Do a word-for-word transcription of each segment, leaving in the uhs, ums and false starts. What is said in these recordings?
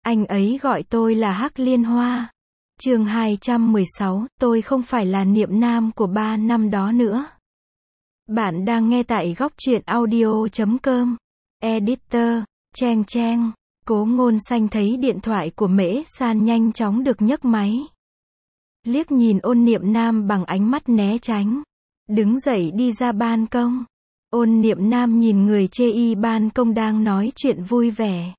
Anh ấy gọi tôi là Hắc Liên Hoa. Chương hai trăm mười sáu, tôi không phải là Niệm Nam của ba năm đó nữa. Bạn đang nghe tại góc truyện audio chấm com. Editor, cheng cheng. Cố Ngôn Xanh thấy điện thoại của Mễ San nhanh chóng được nhấc máy. Liếc nhìn Ôn Niệm Nam bằng ánh mắt né tránh. Đứng dậy đi ra ban công. Ôn Niệm Nam nhìn người chê y ban công đang nói chuyện vui vẻ.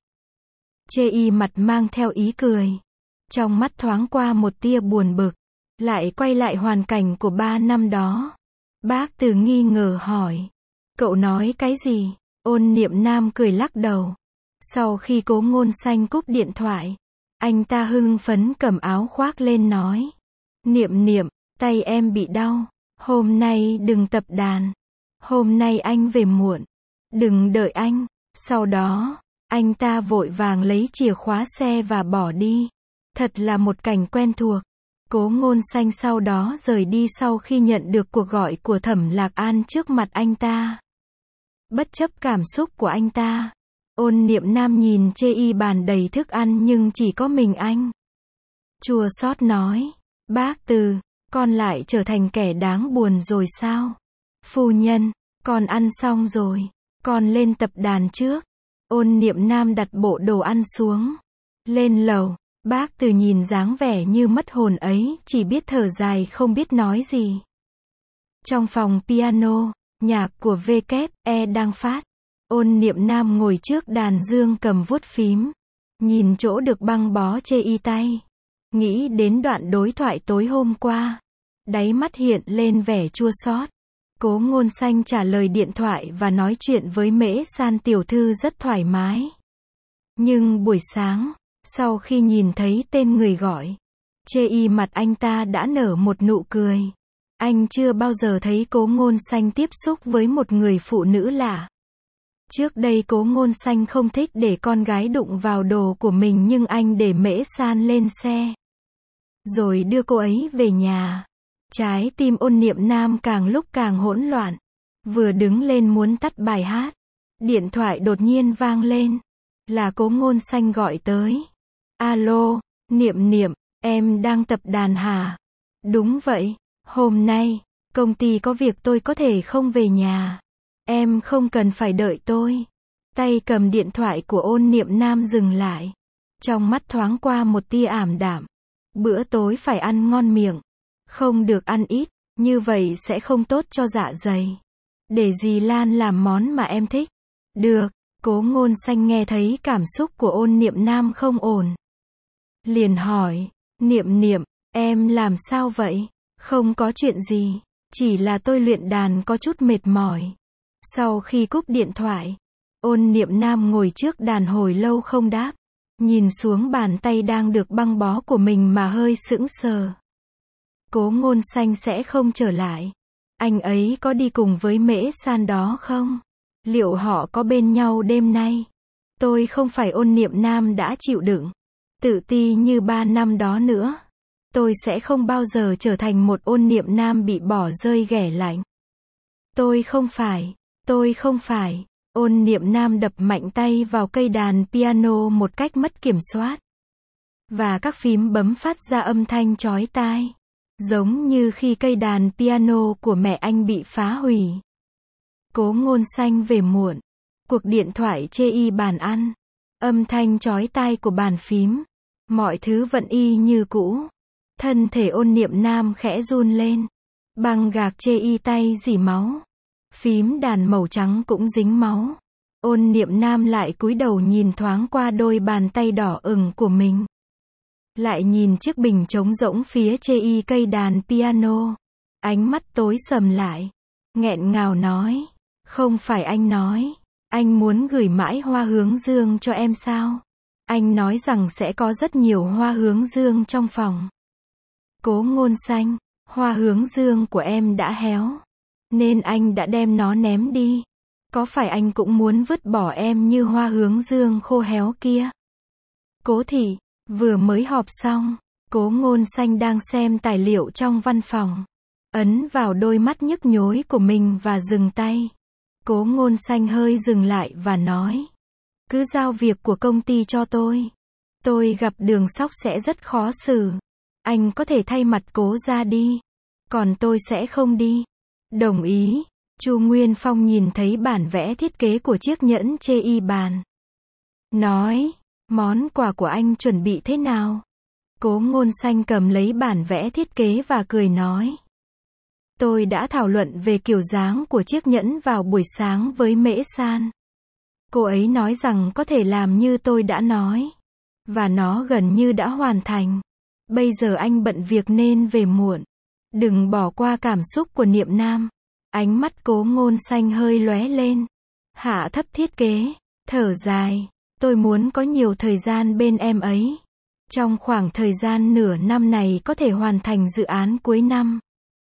Chê y mặt mang theo ý cười. Trong mắt thoáng qua một tia buồn bực. Lại quay lại hoàn cảnh của ba năm đó. Bác Từ nghi ngờ hỏi. Cậu nói cái gì? Ôn Niệm Nam cười lắc đầu. Sau khi Cố Ngôn Xanh cúp điện thoại, anh ta hưng phấn cầm áo khoác lên nói. Niệm Niệm, tay em bị đau. Hôm nay đừng tập đàn. Hôm nay anh về muộn. Đừng đợi anh. Sau đó, anh ta vội vàng lấy chìa khóa xe và bỏ đi. Thật là một cảnh quen thuộc. Cố Ngôn Xanh sau đó rời đi sau khi nhận được cuộc gọi của Thẩm Lạc An trước mặt anh ta. Bất chấp cảm xúc của anh ta, Ôn Niệm Nam nhìn chê y bàn đầy thức ăn nhưng chỉ có mình anh. Chua xót nói, bác Từ, con lại trở thành kẻ đáng buồn rồi sao? Phu nhân, con ăn xong rồi, con lên tập đàn trước. Ôn Niệm Nam đặt bộ đồ ăn xuống. Lên lầu, bác Từ nhìn dáng vẻ như mất hồn ấy, chỉ biết thở dài không biết nói gì. Trong phòng piano, nhạc của vê kép e đang phát. Ôn Niệm Nam ngồi trước đàn dương cầm vuốt phím. Nhìn chỗ được băng bó chê y tay. Nghĩ đến đoạn đối thoại tối hôm qua. Đáy mắt hiện lên vẻ chua xót. Cố Ngôn Xanh trả lời điện thoại và nói chuyện với Mễ San tiểu thư rất thoải mái. Nhưng buổi sáng, sau khi nhìn thấy tên người gọi, chê y mặt anh ta đã nở một nụ cười. Anh chưa bao giờ thấy Cố Ngôn Xanh tiếp xúc với một người phụ nữ lạ. Trước đây Cố Ngôn Xanh không thích để con gái đụng vào đồ của mình nhưng anh để Mễ San lên xe. Rồi đưa cô ấy về nhà. Trái tim Ôn Niệm Nam càng lúc càng hỗn loạn. Vừa đứng lên muốn tắt bài hát. Điện thoại đột nhiên vang lên. Là Cố Ngôn Xanh gọi tới. Alo, Niệm Niệm, em đang tập đàn hả? Đúng vậy, hôm nay, công ty có việc tôi có thể không về nhà. Em không cần phải đợi tôi. Tay cầm điện thoại của Ôn Niệm Nam dừng lại. Trong mắt thoáng qua một tia ảm đạm. Bữa tối phải ăn ngon miệng. Không được ăn ít, như vậy sẽ không tốt cho dạ dày. Để dì Lan làm món mà em thích. Được, Cố Ngôn Xanh nghe thấy cảm xúc của Ôn Niệm Nam không ổn. Liền hỏi, Niệm Niệm, em làm sao vậy? Không có chuyện gì, chỉ là tôi luyện đàn có chút mệt mỏi. Sau khi cúp điện thoại, Ôn Niệm Nam ngồi trước đàn hồi lâu không đáp. Nhìn xuống bàn tay đang được băng bó của mình mà hơi sững sờ. Cố Ngôn Xanh sẽ không trở lại. Anh ấy có đi cùng với Mễ San đó không? Liệu họ có bên nhau đêm nay? Tôi không phải Ôn Niệm Nam đã chịu đựng, tự ti như ba năm đó nữa. Tôi sẽ không bao giờ trở thành một Ôn Niệm Nam bị bỏ rơi ghẻ lạnh. Tôi không phải, tôi không phải. Ôn Niệm Nam đập mạnh tay vào cây đàn piano một cách mất kiểm soát. Và các phím bấm phát ra âm thanh chói tai. Giống như khi cây đàn piano của mẹ anh bị phá hủy. Cố Ngôn Xanh về muộn. Cuộc điện thoại chê y bàn ăn. Âm thanh chói tai của bàn phím. Mọi thứ vẫn y như cũ. Thân thể Ôn Niệm Nam khẽ run lên. Băng gạc chê y tay rỉ máu. Phím đàn màu trắng cũng dính máu. Ôn Niệm Nam lại cúi đầu nhìn thoáng qua đôi bàn tay đỏ ửng của mình. Lại nhìn chiếc bình trống rỗng phía chê y cây đàn piano. Ánh mắt tối sầm lại. Nghẹn ngào nói. Không phải anh nói. Anh muốn gửi mãi hoa hướng dương cho em sao? Anh nói rằng sẽ có rất nhiều hoa hướng dương trong phòng. Cố Ngôn Xanh, hoa hướng dương của em đã héo. Nên anh đã đem nó ném đi. Có phải anh cũng muốn vứt bỏ em như hoa hướng dương khô héo kia? Cố thị, vừa mới họp xong, Cố Ngôn Xanh đang xem tài liệu trong văn phòng. Ấn vào đôi mắt nhức nhối của mình và dừng tay. Cố Ngôn Xanh hơi dừng lại và nói. Cứ giao việc của công ty cho tôi. Tôi gặp Đường Sóc sẽ rất khó xử. Anh có thể thay mặt Cố ra đi. Còn tôi sẽ không đi. Đồng ý. Chu Nguyên Phong nhìn thấy bản vẽ thiết kế của chiếc nhẫn chê y bàn. Nói, món quà của anh chuẩn bị thế nào? Cố Ngôn Xanh cầm lấy bản vẽ thiết kế và cười nói. Tôi đã thảo luận về kiểu dáng của chiếc nhẫn vào buổi sáng với Mễ San. Cô ấy nói rằng có thể làm như tôi đã nói. Và nó gần như đã hoàn thành. Bây giờ anh bận việc nên về muộn. Đừng bỏ qua cảm xúc của Niệm Nam. Ánh mắt Cố Ngôn Xanh hơi lóe lên. Hạ thấp thiết kế, thở dài. Tôi muốn có nhiều thời gian bên em ấy. Trong khoảng thời gian nửa năm này có thể hoàn thành dự án cuối năm.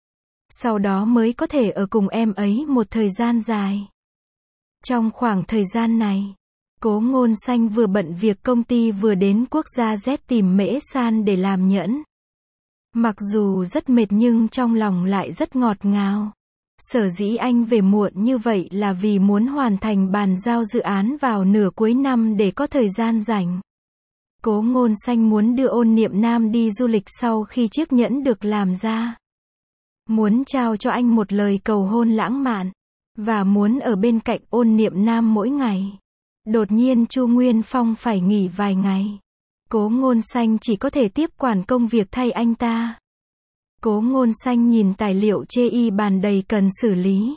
Sau đó mới có thể ở cùng em ấy một thời gian dài. Trong khoảng thời gian này, Cố Ngôn Xanh vừa bận việc công ty vừa đến quốc gia Z tìm Mễ San để làm nhẫn. Mặc dù rất mệt nhưng trong lòng lại rất ngọt ngào. Sở dĩ anh về muộn như vậy là vì muốn hoàn thành bàn giao dự án vào nửa cuối năm để có thời gian rảnh. Cố Ngôn Xanh muốn đưa Ôn Niệm Nam đi du lịch sau khi chiếc nhẫn được làm ra. Muốn trao cho anh một lời cầu hôn lãng mạn. Và muốn ở bên cạnh Ôn Niệm Nam mỗi ngày. Đột nhiên Chu Nguyên Phong phải nghỉ vài ngày. Cố Ngôn Xanh chỉ có thể tiếp quản công việc thay anh ta. Cố Ngôn Xanh nhìn tài liệu chê y bàn đầy cần xử lý.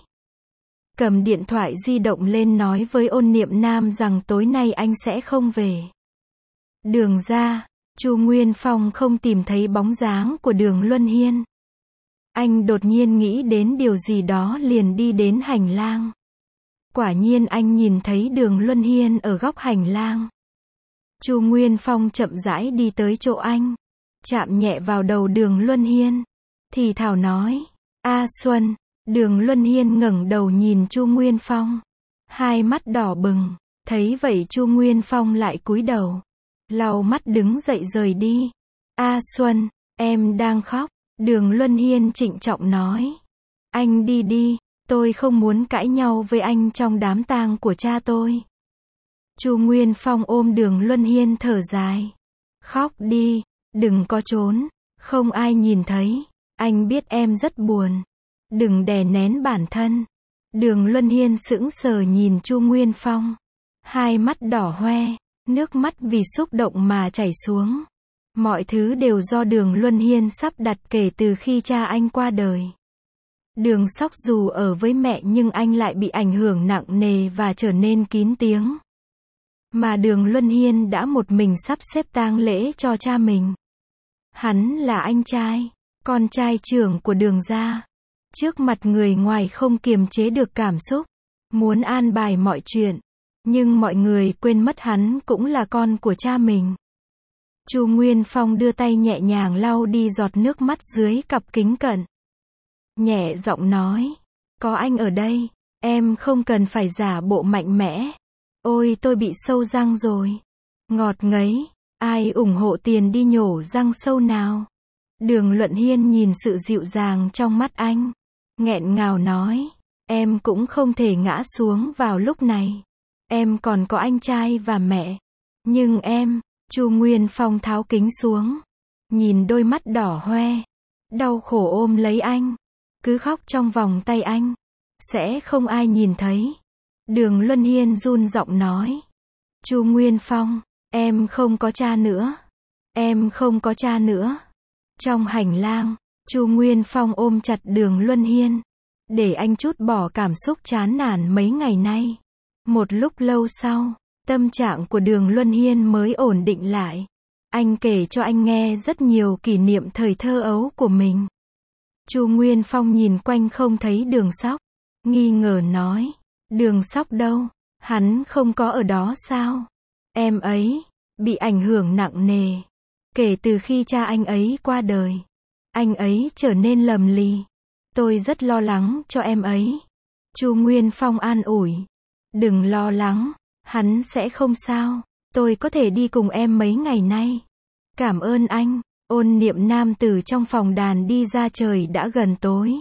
Cầm điện thoại di động lên nói với Ôn Niệm Nam rằng tối nay anh sẽ không về. Đường ra, Chu Nguyên Phong không tìm thấy bóng dáng của Đường Luân Hiên. Anh đột nhiên nghĩ đến điều gì đó liền đi đến hành lang. Quả nhiên anh nhìn thấy Đường Luân Hiên ở góc hành lang. Chu Nguyên Phong chậm rãi đi tới chỗ anh. Chạm nhẹ vào đầu Đường Luân Hiên. Thì thào nói. A Xuân. Đường Luân Hiên ngẩng đầu nhìn Chu Nguyên Phong. Hai mắt đỏ bừng. Thấy vậy Chu Nguyên Phong lại cúi đầu. Lau mắt đứng dậy rời đi. A Xuân. Em đang khóc. Đường Luân Hiên trịnh trọng nói. Anh đi đi. Tôi không muốn cãi nhau với anh trong đám tang của cha tôi. Chu Nguyên Phong ôm Đường Luân Hiên thở dài. Khóc đi. Đừng có trốn. Không ai nhìn thấy. Anh biết em rất buồn. Đừng đè nén bản thân. Đường Luân Hiên sững sờ nhìn Chu Nguyên Phong. Hai mắt đỏ hoe. Nước mắt vì xúc động mà chảy xuống. Mọi thứ đều do Đường Luân Hiên sắp đặt kể từ khi cha anh qua đời. Đường Sóc dù ở với mẹ nhưng anh lại bị ảnh hưởng nặng nề và trở nên kín tiếng. Mà Đường Luân Hiên đã một mình sắp xếp tang lễ cho cha mình. Hắn là anh trai, con trai trưởng của Đường gia. Trước mặt người ngoài không kiềm chế được cảm xúc, muốn an bài mọi chuyện. Nhưng mọi người quên mất hắn cũng là con của cha mình. Chu Nguyên Phong đưa tay nhẹ nhàng lau đi giọt nước mắt dưới cặp kính cận. Nhẹ giọng nói. Có anh ở đây, em không cần phải giả bộ mạnh mẽ. Ôi tôi bị sâu răng rồi. Ngọt ngấy. Ai ủng hộ tiền đi nhổ răng sâu nào? Đường Luân Hiên nhìn sự dịu dàng trong mắt anh. Nghẹn ngào nói. Em cũng không thể ngã xuống vào lúc này. Em còn có anh trai và mẹ. Nhưng em, Chu Nguyên Phong tháo kính xuống. Nhìn đôi mắt đỏ hoe. Đau khổ ôm lấy anh. Cứ khóc trong vòng tay anh. Sẽ không ai nhìn thấy. Đường Luân Hiên run giọng nói. Chu Nguyên Phong, em không có cha nữa. Em không có cha nữa. Trong hành lang, Chu Nguyên Phong ôm chặt Đường Luân Hiên. Để anh trút bỏ cảm xúc chán nản mấy ngày nay. Một lúc lâu sau, tâm trạng của Đường Luân Hiên mới ổn định lại. Anh kể cho anh nghe rất nhiều kỷ niệm thời thơ ấu của mình. Chu Nguyên Phong nhìn quanh không thấy Đường Sóc. Nghi ngờ nói. Đường Sóc đâu? Hắn không có ở đó sao? Em ấy, bị ảnh hưởng nặng nề. Kể từ khi cha anh ấy qua đời. Anh ấy trở nên lầm lì. Tôi rất lo lắng cho em ấy. Chu Nguyên Phong an ủi. Đừng lo lắng, hắn sẽ không sao. Tôi có thể đi cùng em mấy ngày nay. Cảm ơn anh. Ôn Niệm Nam từ trong phòng đàn đi ra, trời đã gần tối.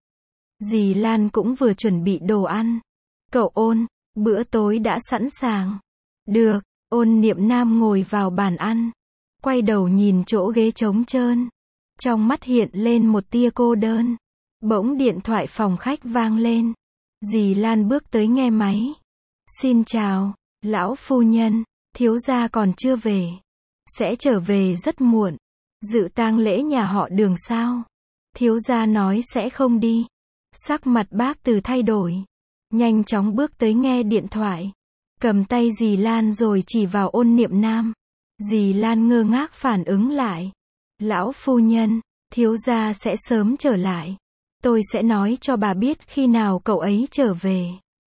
Dì Lan cũng vừa chuẩn bị đồ ăn. Cậu Ôn, bữa tối đã sẵn sàng. Được. Ôn Niệm Nam ngồi vào bàn ăn. quay đầu nhìn chỗ ghế trống trơn. Trong mắt hiện lên một tia cô đơn. Bỗng điện thoại phòng khách vang lên. Dì Lan bước tới nghe máy. Xin chào, lão phu nhân, thiếu gia còn chưa về. Sẽ trở về rất muộn. Dự tang lễ nhà họ Đường sao? Thiếu gia nói sẽ không đi. Sắc mặt bác Từ thay đổi. Nhanh chóng bước tới nghe điện thoại. Cầm tay dì Lan rồi chỉ vào Ôn Niệm Nam. Dì Lan ngơ ngác phản ứng lại. Lão phu nhân, thiếu gia sẽ sớm trở lại. Tôi sẽ nói cho bà biết khi nào cậu ấy trở về.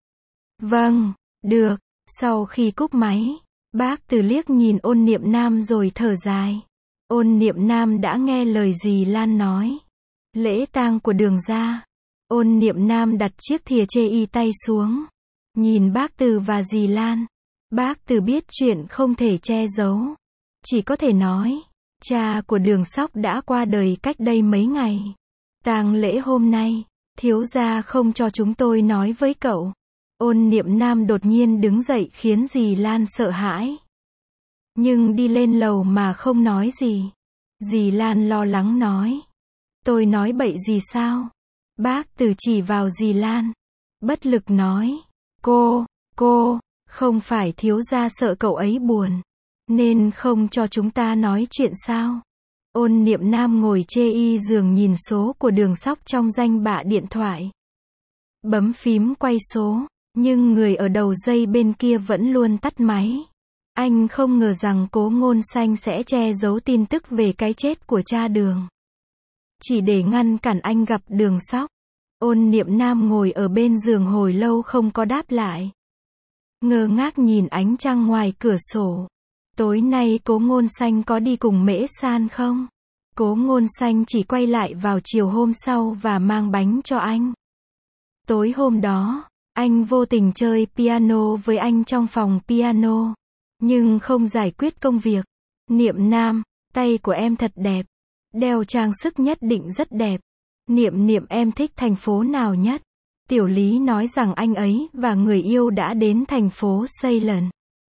Vâng, được. Sau khi cúp máy, bác Từ liếc nhìn Ôn Niệm Nam rồi thở dài. Ôn Niệm Nam đã nghe lời dì Lan nói. Lễ tang của Đường gia. Ôn Niệm Nam đặt chiếc thìa chê y tay xuống. Nhìn bác Từ và dì Lan. Bác Từ biết chuyện không thể che giấu. Chỉ có thể nói. Cha của Đường Sóc đã qua đời cách đây mấy ngày. Tang lễ hôm nay, thiếu gia không cho chúng tôi nói với cậu. Ôn Niệm Nam đột nhiên đứng dậy khiến dì Lan sợ hãi. Nhưng đi lên lầu mà không nói gì. Dì Lan lo lắng nói. Tôi nói bậy gì sao? Bác Từ chỉ vào dì Lan. Bất lực nói. Cô, cô, không phải thiếu gia sợ cậu ấy buồn. Nên không cho chúng ta nói chuyện sao? Ôn Niệm Nam ngồi chê y giường nhìn số của Đường Sóc trong danh bạ điện thoại. Bấm phím quay số, nhưng người ở đầu dây bên kia vẫn luôn tắt máy. Anh không ngờ rằng Cố Ngôn Xanh sẽ che giấu tin tức về cái chết của cha Đường. Chỉ để ngăn cản anh gặp Đường Sóc. Ôn Niệm Nam ngồi ở bên giường hồi lâu không có đáp lại. Ngơ ngác nhìn ánh trăng ngoài cửa sổ. Tối nay Cố Ngôn Xanh có đi cùng Mễ San không? Cố Ngôn Xanh chỉ quay lại vào chiều hôm sau và mang bánh cho anh. Tối hôm đó, anh vô tình chơi piano với anh trong phòng piano. Nhưng không giải quyết công việc. Niệm Nam, tay của em thật đẹp. Đeo trang sức nhất định rất đẹp. Niệm Niệm em thích thành phố nào nhất? Tiểu Lý nói rằng anh ấy và người yêu đã đến thành phố Ceylon.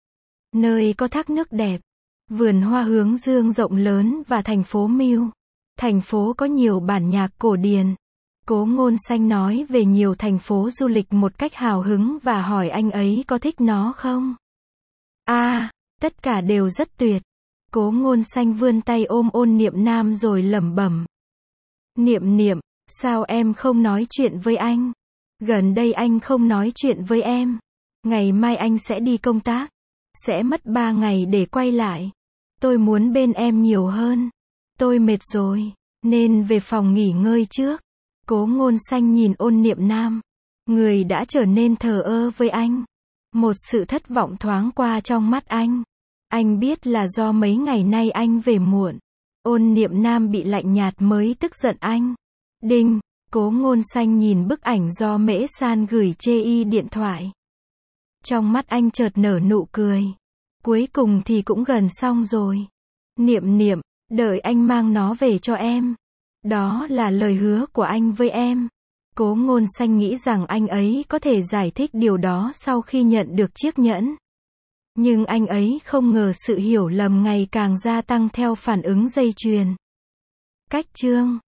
Nơi có thác nước đẹp, vườn hoa hướng dương rộng lớn và thành phố Mill. Thành phố có nhiều bản nhạc cổ điển. Cố Ngôn Xanh nói về nhiều thành phố du lịch một cách hào hứng và hỏi anh ấy có thích nó không? À, tất cả đều rất tuyệt. Cố Ngôn Xanh vươn tay ôm Ôn Niệm Nam rồi lẩm bẩm. Niệm Niệm, sao em không nói chuyện với anh? Gần đây anh không nói chuyện với em. Ngày mai anh sẽ đi công tác. Sẽ mất ba ngày để quay lại. Tôi muốn bên em nhiều hơn. Tôi mệt rồi, nên về phòng nghỉ ngơi trước. Cố Ngôn Xanh nhìn Ôn Niệm Nam. Người đã trở nên thờ ơ với anh. Một sự thất vọng thoáng qua trong mắt anh. Anh biết là do mấy ngày nay anh về muộn. Ôn Niệm Nam bị lạnh nhạt mới tức giận anh. Đinh, Cố Ngôn Xanh nhìn bức ảnh do Mễ San gửi chê y điện thoại. Trong mắt anh chợt nở nụ cười. Cuối cùng thì cũng gần xong rồi. Niệm Niệm, đợi anh mang nó về cho em. Đó là lời hứa của anh với em. Cố Ngôn Xanh nghĩ rằng anh ấy có thể giải thích điều đó sau khi nhận được chiếc nhẫn. Nhưng anh ấy không ngờ sự hiểu lầm ngày càng gia tăng theo phản ứng dây chuyền. Cách chương